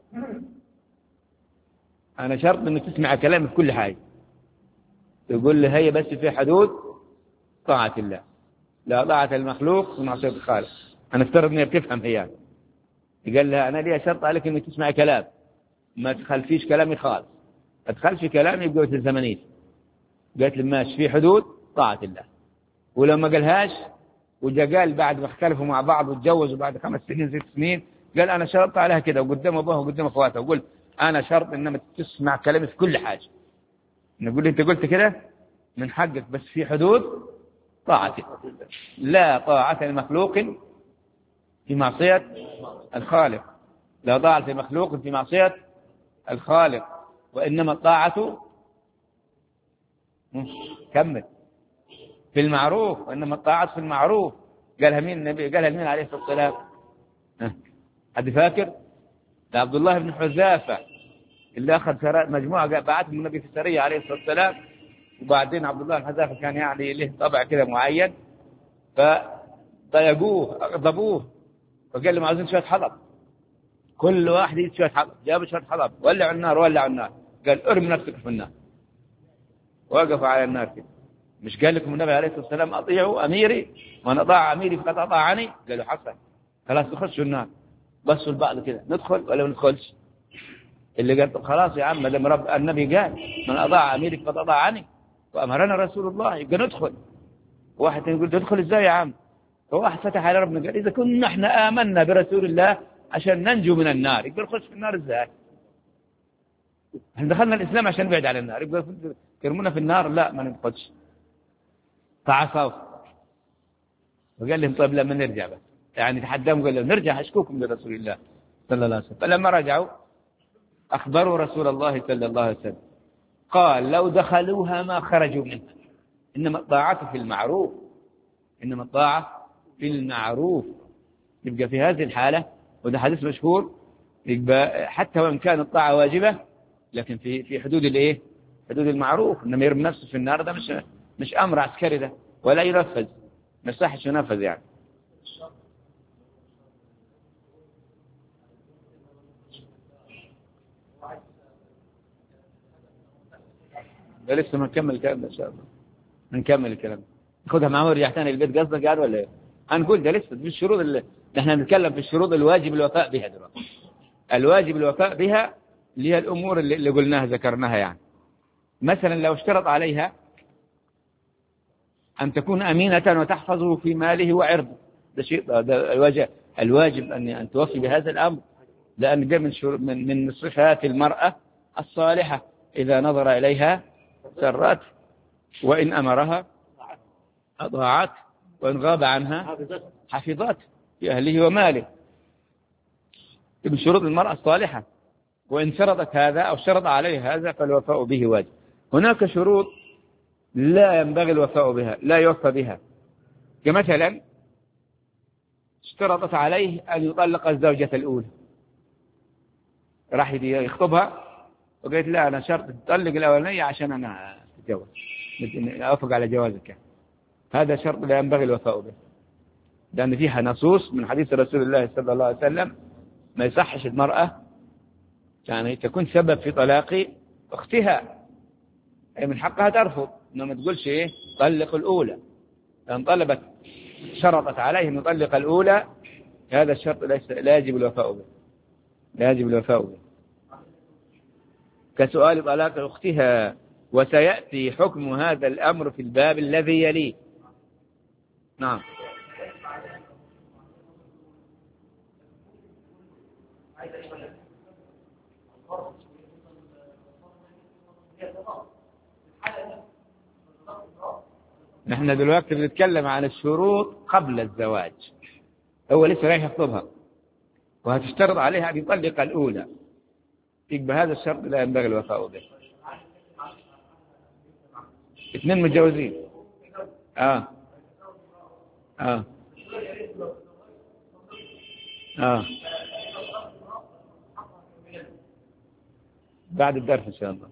أنا شرط أنك تسمع كلامي في كل حاجة، يقول لي هي بس في حدود طاعة الله، لا طاعة المخلوق ومعصية الخالق. أنا افترض أنها بتفهم هي، قال لها أنا لي شرط عليك أنك تسمع كلام، ما تخلفيش كلامي خالص، ما تخلفش كلامي يبقى تلزمنيش. قالت لي ماشي في حدود طاعة الله. ولما قالهاش وجا قال بعد ما اختلفوا مع بعض وتجوزوا بعد 5 سنين 6 سنين، قال أنا شرطت عليها كده وقدام أبوها وقدام أخواتها، وقلت أنا شرط إنما تسمع كلامي في كل حاجة. نقول لي أنت قلت كده من حقك، بس في حدود طاعتي. لا طاعة المخلوق في معصية الخالق، لا طاعة المخلوق في معصية الخالق، وإنما الطاعة كمل في المعروف، وإنما الطاعة في المعروف. قالها مين النبي؟ قالها مين عليه الصلاة والسلام؟ حد فاكر؟ عبد الله بن حذافة اللي أخذ مجموعة بعثهم النبي في السرية عليه الصلاة والسلام. وبعدين عبد الله بن حذافة كان يعني له طبع كده معين، فضايقوه أغضبوه، فقال لهم عاوزين شوية حطب، كل واحد يجيب شوية حطب. جابوا شوية حطب، ولعوا النار ولعوا النار، قال ارمي نفسك في النار. وقفوا على النار كده. مش قال لكم النبي عليه الصلاة والسلام أطيعوا أميري وأن أطاع أميري فقد أطاعني؟ قالوا حسن، خلاص تخشوا النار. بصوا البعض كده ندخل ولا ما ندخلش؟ اللي قال خلاص يا عم ما دام رب النبي قال من أطاع أميري فقد أطاعني وأمرنا رسول الله، يبقى ندخل. واحد يقول تدخل ازاي يا عم؟ فواحد فتح على ربنا قال إذا كنا احنا آمنا برسول الله عشان ننجو من النار، يبقى نخش في النار ازاي؟ احنا دخلنا الإسلام عشان نبعد عن النار، يبقى ترمونا في النار؟ لا ما ندخلش. فعصوا وقال لهم طيب لما نرجع بس، يعني تحداهم قال لهم نرجع أشكوكم لرسول الله صلى الله عليه وسلم. فلما رجعوا أخبروا رسول الله صلى الله عليه وسلم، قال لو دخلوها ما خرجوا منها، إنما الطاعة في المعروف، إنما الطاعة في المعروف. يبقى في هذه الحالة، وده حديث مشهور، يبقى حتى وإن كانت الطاعة واجبة لكن في حدود الإيه؟ حدود المعروف. إنما يرمي نفسه في النار ده مش أمر عسكري ده، ولا ينفذ، ما يصحش ينفذ يعني. ده لسه ما نكمل الكلام ده إن شاء الله، نكمل الكلام، ناخدها معاه ونرجع تاني البيت. قصدك قاعد ولا إيه؟ هنقول ده لسه دي الشروط اللي احنا بنتكلم في الشروط الواجب الوفاء بها دلوقتي. الواجب الوفاء بها اللي هي الأمور اللي قلناها ذكرناها. يعني مثلا لو اشترط عليها أن تكون أمينة وتحفظه في ماله وعرضه، ده شيء ده الواجب أن توفي بهذا الأمر، لأن ده من صفات المرأة الصالحة، إذا نظر إليها سرت، وإن أمرها أطاعت، وإن غاب عنها حفظت في أهله وماله. من شروط المرأة الصالحة. وإن شرطت هذا أو شرط عليه هذا فالوفاء به واجب. هناك شروط لا ينبغي الوفاء بها، لا يوفى بها، كمثلا اشترطت عليه أن يطلق الزوجة الأولى، راح يخطبها وقالت لا أنا شرط تطلق الأولانية عشان أنا أتجوز، أوافق على جوازك. هذا شرط لا ينبغي الوفاء به، لأن فيها نصوص من حديث رسول الله صلى الله عليه وسلم ما يصحش المرأة يعني تكون سبب في طلاق أختها أي من حقها ترفض، إنه ما تقولش إيه طلق الأولى. لأن طلبت شرطت عليه أن يطلق الأولى، هذا الشرط لا يجب الوفاء به، لا يجب الوفاء به. كسؤال طلاق أختها، وسيأتي حكم هذا الأمر في الباب الذي يليه. نعم. نحن دلوقتي بنتكلم عن الشروط قبل الزواج، هو لسه رايح يخطبها وهتشترط عليها أن يطلق الأولى، يبقى هذا الشرط لا ينبغي الوفاء به. اثنين متجوزين. آه آه آه بعد الدرس إن شاء الله.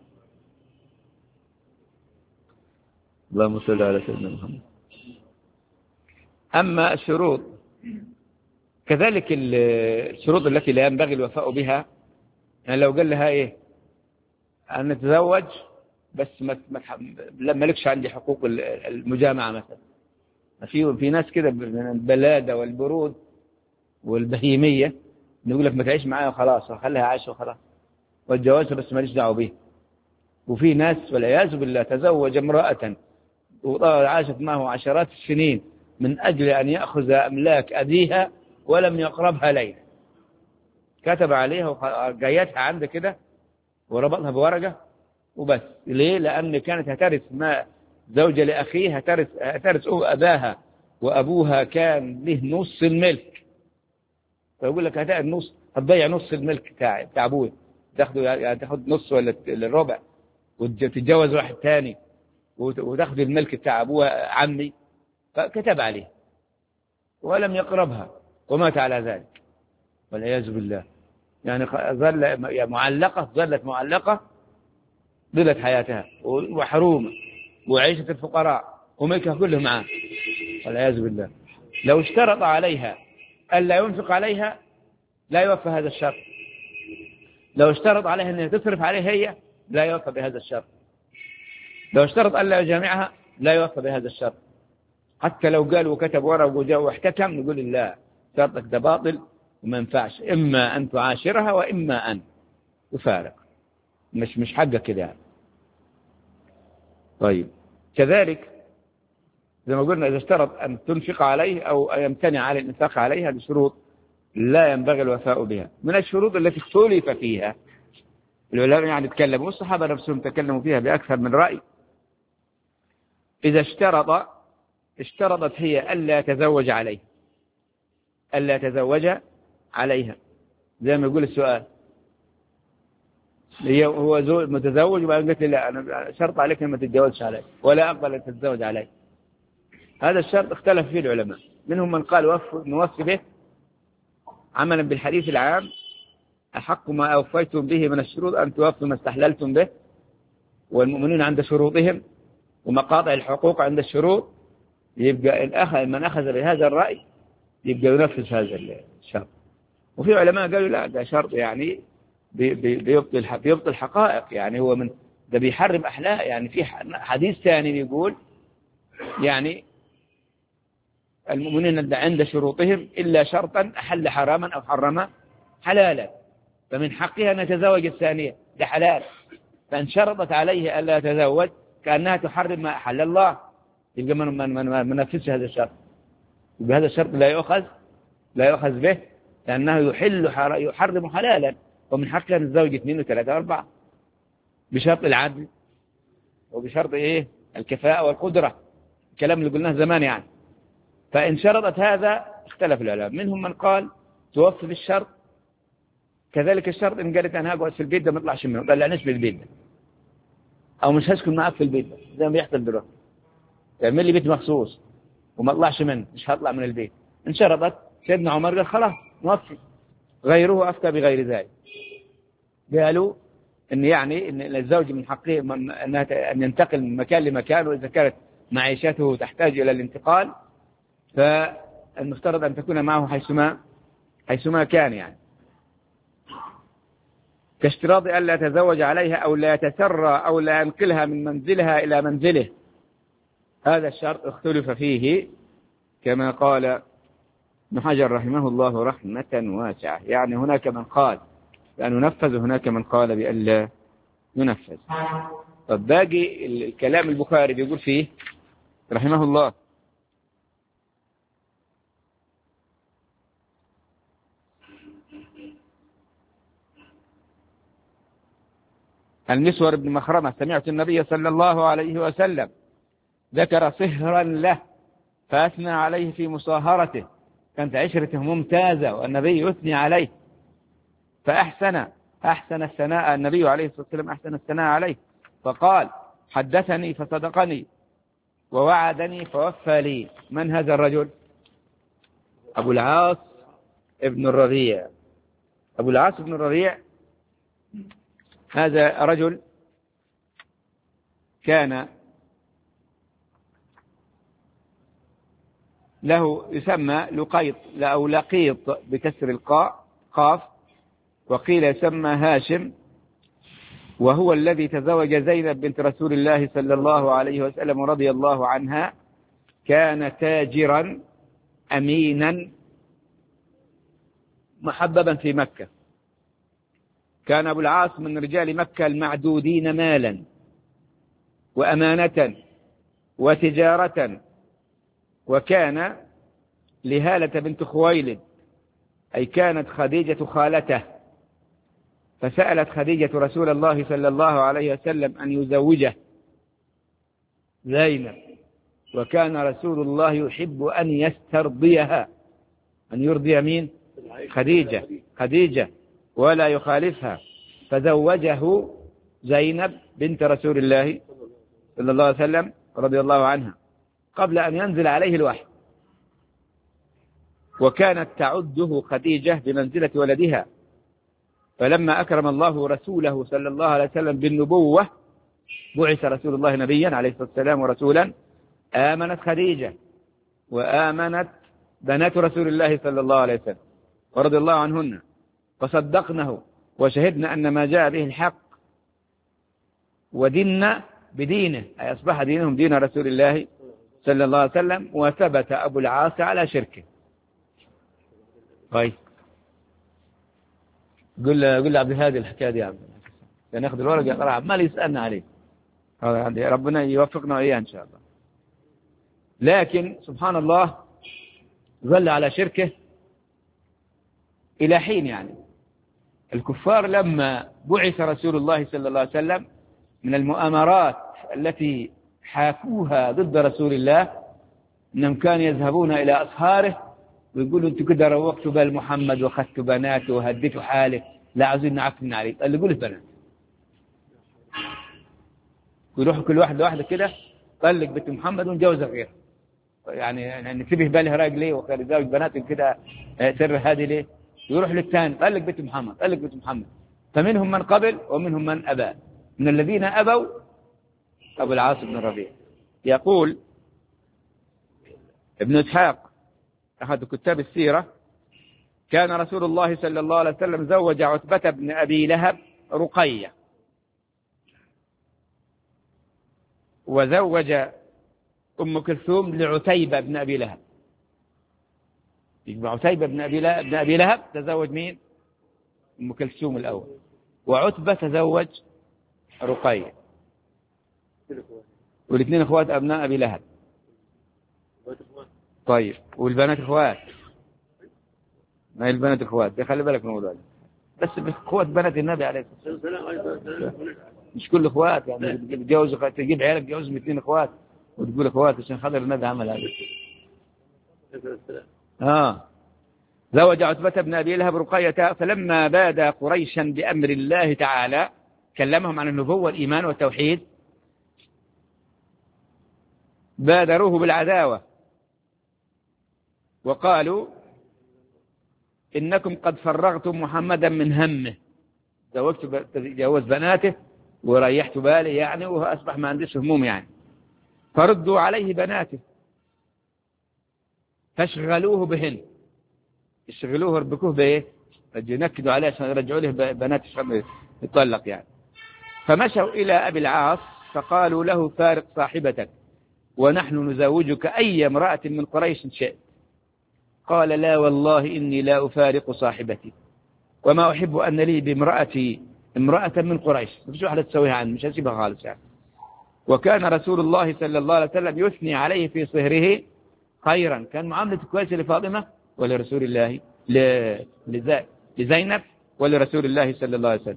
اللهم صل على سيدنا محمد. أما الشروط كذلك، الشروط التي لا ينبغي الوفاء بها، يعني لو قال لها إيه أن نتزوج بس ما لكش عندي حقوق المجامعة مثلا. في ناس كده من البلادة والبرود والبهيمية نقول لك ما تعيش معايا وخلاص وخليها عايشة وخلاص والجواز بس ماليش دعوة به. وفي ناس والعياذ بالله تزوج امرأة وعاشت معه عشرات السنين من أجل أن يأخذ أملاك أبيها ولم يقربها ليلة، كتب عليها وجايتها عنده كده وربطها بورقة وبس. ليه؟ لأن كانت هترث ما زوجة لأخيه، هترث أباها وأبوها كان له نص الملك، فيقول لك هتضيع نص الملك بتاع أبوه، تاخد نص ولا الربع وتتجوز واحد تاني وتاخذ الملك بتاع أبوها عمي. فكتب عليه ولم يقربها ومات على ذلك والعياذ بالله. يعني ظلت معلقة ضلت حياتها وحرومة وعيشة الفقراء وملكها كله معاه والعياذ بالله. لو اشترط عليها ألا ينفق عليها لا يوفى هذا الشرط. لو اشترط عليها أنها تصرف عليها هي لا يوفى بهذا الشرط. لو اشترط ألا يجامعها لا يوفى بهذا الشرط. حتى لو قال وكتب ورق وجاء واحتكم نقول لا، شرطك ده باطل وما ينفعش، إما أن تعاشرها وإما أن تفارق، مش حقك كده يعني. طيب كذلك زي ما قلنا إذا اشترط أن تنفق عليه أو يمتنع على الإنفاق عليها بشروط لا ينبغي الوفاء بها. من الشروط التي اختلف فيها العلماء يعني تكلموا والصحابة نفسهم تكلموا فيها بأكثر من رأي. إذا اشترطت هي ألا يتزوج عليه، ألا يتزوج عليها، زي ما يقول السؤال هو متزوج وبعدين قلت لي لا أنا شرط عليك ما تتجوزش علي ولا أقبل أن تتزوج علي. هذا الشرط اختلف فيه العلماء، منهم من قال نوفي به عملا بالحديث العام أحق ما أوفيتم به من الشروط أن توفوا ما استحللتم به، والمؤمنون عند شروطهم ومقاطع الحقوق عند الشروط. يبقى من أخذ بهذا الرأي يبقى ينفذ هذا الشرط. وفي علماء قالوا لا ده شرط يعني بيبطل حقائق، يعني هو من ده بيحرم أحلام. يعني في حديث ثاني يقول يعني المؤمنين عند شروطهم إلا شرطا أحل حراما أو حرم حلالا، فمن حقها أن يتزوج الثانية، ده حلال، فإن شرطت عليه ألا يتزوج كأنها تحرم ما أحل الله، يبقى من نفذش هذا الشرط. يبقى هذا الشرط لا يؤخذ به لأنه يحرم حلالا، ومن حقها أن يتزوج 2 و3 و4 بشرط العدل وبشرط إيه الكفاءة والقدرة، الكلام اللي قلناه زمان يعني. فإن شرطت هذا اختلف العلماء، منهم من قال توفي بالشرط. كذلك الشرط إن قالت أنا هقعد في البيت ده ما اطلعش منه، طلعنيش من البيت ده، أو مش هسكن معك في البيت ده زي ما بيحصل دلوقتي، تعمل لي بيت مخصوص وما اطلعش منه، مش هطلع من البيت. إن شرطت سيدنا عمر قال خلاص نوفي، غيره أفتى بغير ذلك. قالوا إن يعني إن الزوج من حقه أن ينتقل من مكان لمكان، وإذا كانت معيشته تحتاج إلى الانتقال فالمفترض أن تكون معه حيثما كان يعني. كاشتراط ألا يتزوج عليها أو لا يتسرى أو لا ينقلها من منزلها إلى منزله. هذا الشرط اختلف فيه كما قال ابن حجر رحمه الله رحمة واسعة، يعني هناك من قال بأن ينفذ وهناك من قال بأن لا ينفذ. طب باقي الكلام البخاري بيقول فيه رحمه الله: المسور بن مخرمة: سمعت النبي صلى الله عليه وسلم ذكر صهرا له فأثنى عليه في مصاهرته، كانت عشرته ممتازة والنبي يثني عليه فأحسن الثناء، النبي عليه الصلاة والسلام أحسن الثناء عليه، فقال: حدثني فصدقني ووعدني فوفى لي. من هذا الرجل؟ أبو العاص ابن الربيع. أبو العاص ابن الربيع هذا رجل كان له يسمى لقيط أو لقيط بكسر القاف، وقيل يسمى هاشم، وهو الذي تزوج زينب بنت رسول الله صلى الله عليه وسلم رضي الله عنها. كان تاجرا أمينا محببا في مكة. كان أبو العاص من رجال مكة المعدودين مالا وأمانة وتجارة. وكان لهالة بنت خويلد، أي كانت خديجة خالته، فسألت خديجة رسول الله صلى الله عليه وسلم أن يزوجه زينب، وكان رسول الله يحب أن يسترضيها، أن يرضي مين؟ خديجة ولا يخالفها، فزوجه زينب بنت رسول الله صلى الله عليه وسلم رضي الله عنها قبل أن ينزل عليه الوحي. وكانت تعده خديجة بمنزلة ولدها، فلما أكرم الله رسوله صلى الله عليه وسلم بالنبوة، بعث رسول الله نبيا عليه الصلاة والسلام ورسولا، آمنت خديجة وآمنت بنات رسول الله صلى الله عليه وسلم ورضي الله عنهن، فصدقنه وشهدنا أن ما جاء به الحق، وديننا بدينه، أي أصبح دينهم دين رسول الله صلى الله عليه وسلم. وثبت أبو العاص على شركه. طيب قل عبد الهادي الحكاية دي يا عبد، ناخذ الورق يقرأ عمال يسألنا عليه، ربنا يوفقنا وإياه إن شاء الله. لكن سبحان الله ظل على شركه إلى حين. يعني الكفار لما بعث رسول الله صلى الله عليه وسلم، من المؤامرات التي حاكوها ضد رسول الله أنهم كانوا يذهبون إلى أصهاره ويقولوا: أنتوا كده روقتوا بال محمد وأخذتوا بناته وهديتوا حاله، لا عاوزين نعفن عليه، طلقوا له البنات. ويروحوا كل واحدة كده طلق بنت محمد ونجوز غيره، يعني نسيبه باله راجل ليه وخلي زوج بناته كده سر هذه ليه، يروح للثاني طلق بنت محمد. فمنهم من قبل ومنهم من أبى. من الذين أبوا أبو العاص بن الربيع. يقول ابن إسحاق أحد كتاب السيرة: كان رسول الله صلى الله عليه وسلم زوج عتبة بن أبي لهب رقية، وزوج أم كلثوم لعتيبة بن أبي لهب. يجمع عتيبة بن أبي لهب تزوج مين؟ أم كلثوم الأول، وعتبة تزوج رقية، والاثنين اخوات أبناء أبي لهب. طيب والبنات اخوات؟ ما هي البنات اخوات، خلي بالك من الموضوع ده، بس اخوات بنات النبي عليه الصلاة والسلام، مش كل اخوات. يعني تجيب عيالك تجوزهم اثنين اخوات وتقول اخوات عشان خاطر النبي عمل هذا. زوج عتبة بن أبي لهب رقية، فلما بادى قريشا بأمر الله تعالى، كلمهم عن النبوة والإيمان والتوحيد، بادروه بالعداوة وقالوا: إنكم قد فرغتم محمدا من همه، جوز بناته وريحت باله يعني، وهو أصبح ما عندش هموم يعني، فردوا عليه بناته فاشغلوه بهن. يشغلوه ربكوه بإيه؟ ينكدوا عليه عشان يرجعوا له بنات يطلق يعني. فمشوا إلى أبي العاص فقالوا له فارق صاحبتك ونحن نزوجك أي امرأة من قريش شئت. قال لا والله إني لا أفارق صاحبتي وما أحب أن لي بامرأتي امرأة من قريش، مش واحدة تسويها عني، مش هسيبها خالص يعني. وكان رسول الله صلى الله عليه وسلم يثني عليه في صهره خيرا، كان معاملته كويسة لفاطمة ولرسول الله لزينب ولرسول الله صلى الله عليه وسلم.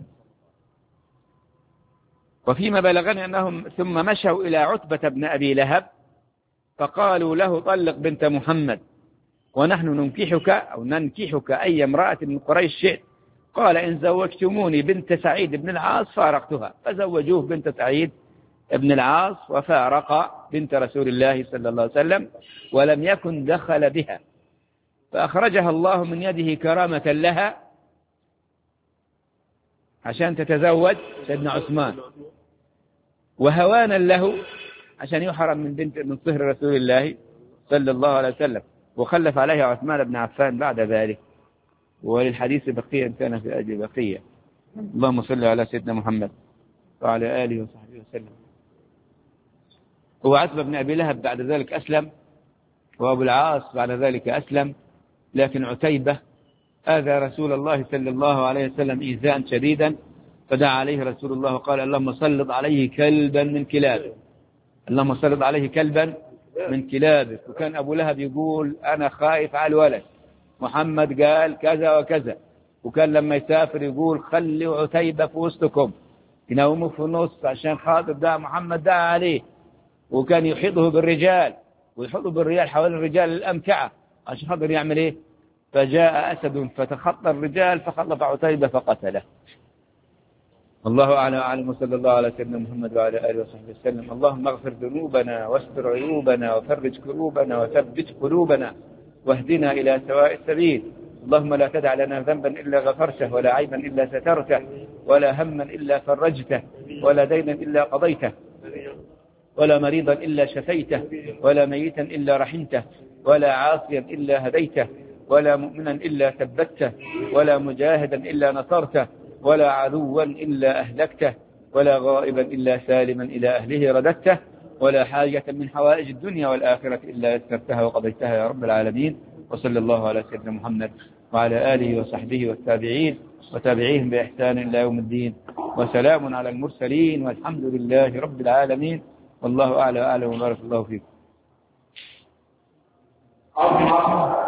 وفيما بلغني أنهم ثم مشوا إلى عتبة بن أبي لهب فقالوا له طلق بنت محمد ونحن ننكحك أي امرأة من قريش شئت. قال إن زوجتموني بنت سعيد بن العاص فارقتها، فزوجوه بنت سعيد بن العاص وفارق بنت رسول الله صلى الله عليه وسلم ولم يكن دخل بها، فأخرجها الله من يده كرامة لها عشان تتزوج سيدنا عثمان، وهوانا له عشان يحرم من صهر رسول الله صلى الله عليه وسلم. وخلف عليه عثمان بن عفان بعد ذلك، وللحديث بقية كان في أجل بقية. اللهم صل على سيدنا محمد وعلى آله وصحبه وسلم. هو عتبة بن أبي لهب بعد ذلك أسلم، وأبو العاص بعد ذلك أسلم، لكن عتيبة آذى رسول الله صلى الله عليه وسلم إيذاء شديدا، فدعا عليه رسول الله وقال اللهم سلط عليه كلبا من كلابه، اللهم سلط عليه كلبا من كلابه. وكان أبو لهب يقول أنا خايف على الولد، محمد قال كذا وكذا. وكان لما يسافر يقول خلوا عتيبة في وسطكم، ينوموا في النص عشان خاطر ده محمد دعا عليه. وكان يحيطه بالرجال ويحيطه بالرجال حول الرجال الأمتعة عشان خاطر يعمل إيه. فجاء أسد فتخطى الرجال فخلف عتيبة فقتله. الله أعلم وأعلم، وصلى الله على سيدنا محمد وعلى آله وصحبه وسلم. اللهم اغفر ذنوبنا واستر عيوبنا وفرج كروبنا وثبت قلوبنا واهدنا إلى سواء السبيل. اللهم لا تدع لنا ذنبا إلا غفرته ولا عيبا إلا سترته ولا هما إلا فرجته ولا دينا إلا قضيته ولا مريضا إلا شفيته ولا ميتا إلا رحمته ولا عاصيا إلا هديته ولا مؤمنا إلا ثبته ولا مجاهدا إلا نصرته ولا عدوا إلا أهلكته ولا غائبا إلا سالما إلى أهله رددته ولا حاجة من حوائج الدنيا والآخرة إلا يسرتها وقضيتها يا رب العالمين. وصلى الله على سيدنا محمد وعلى آله وصحبه والتابعين وتابعيهم بإحسان إلى يوم الدين، وسلام على المرسلين والحمد لله رب العالمين. والله أعلى وأعلم وبارك الله فيكم.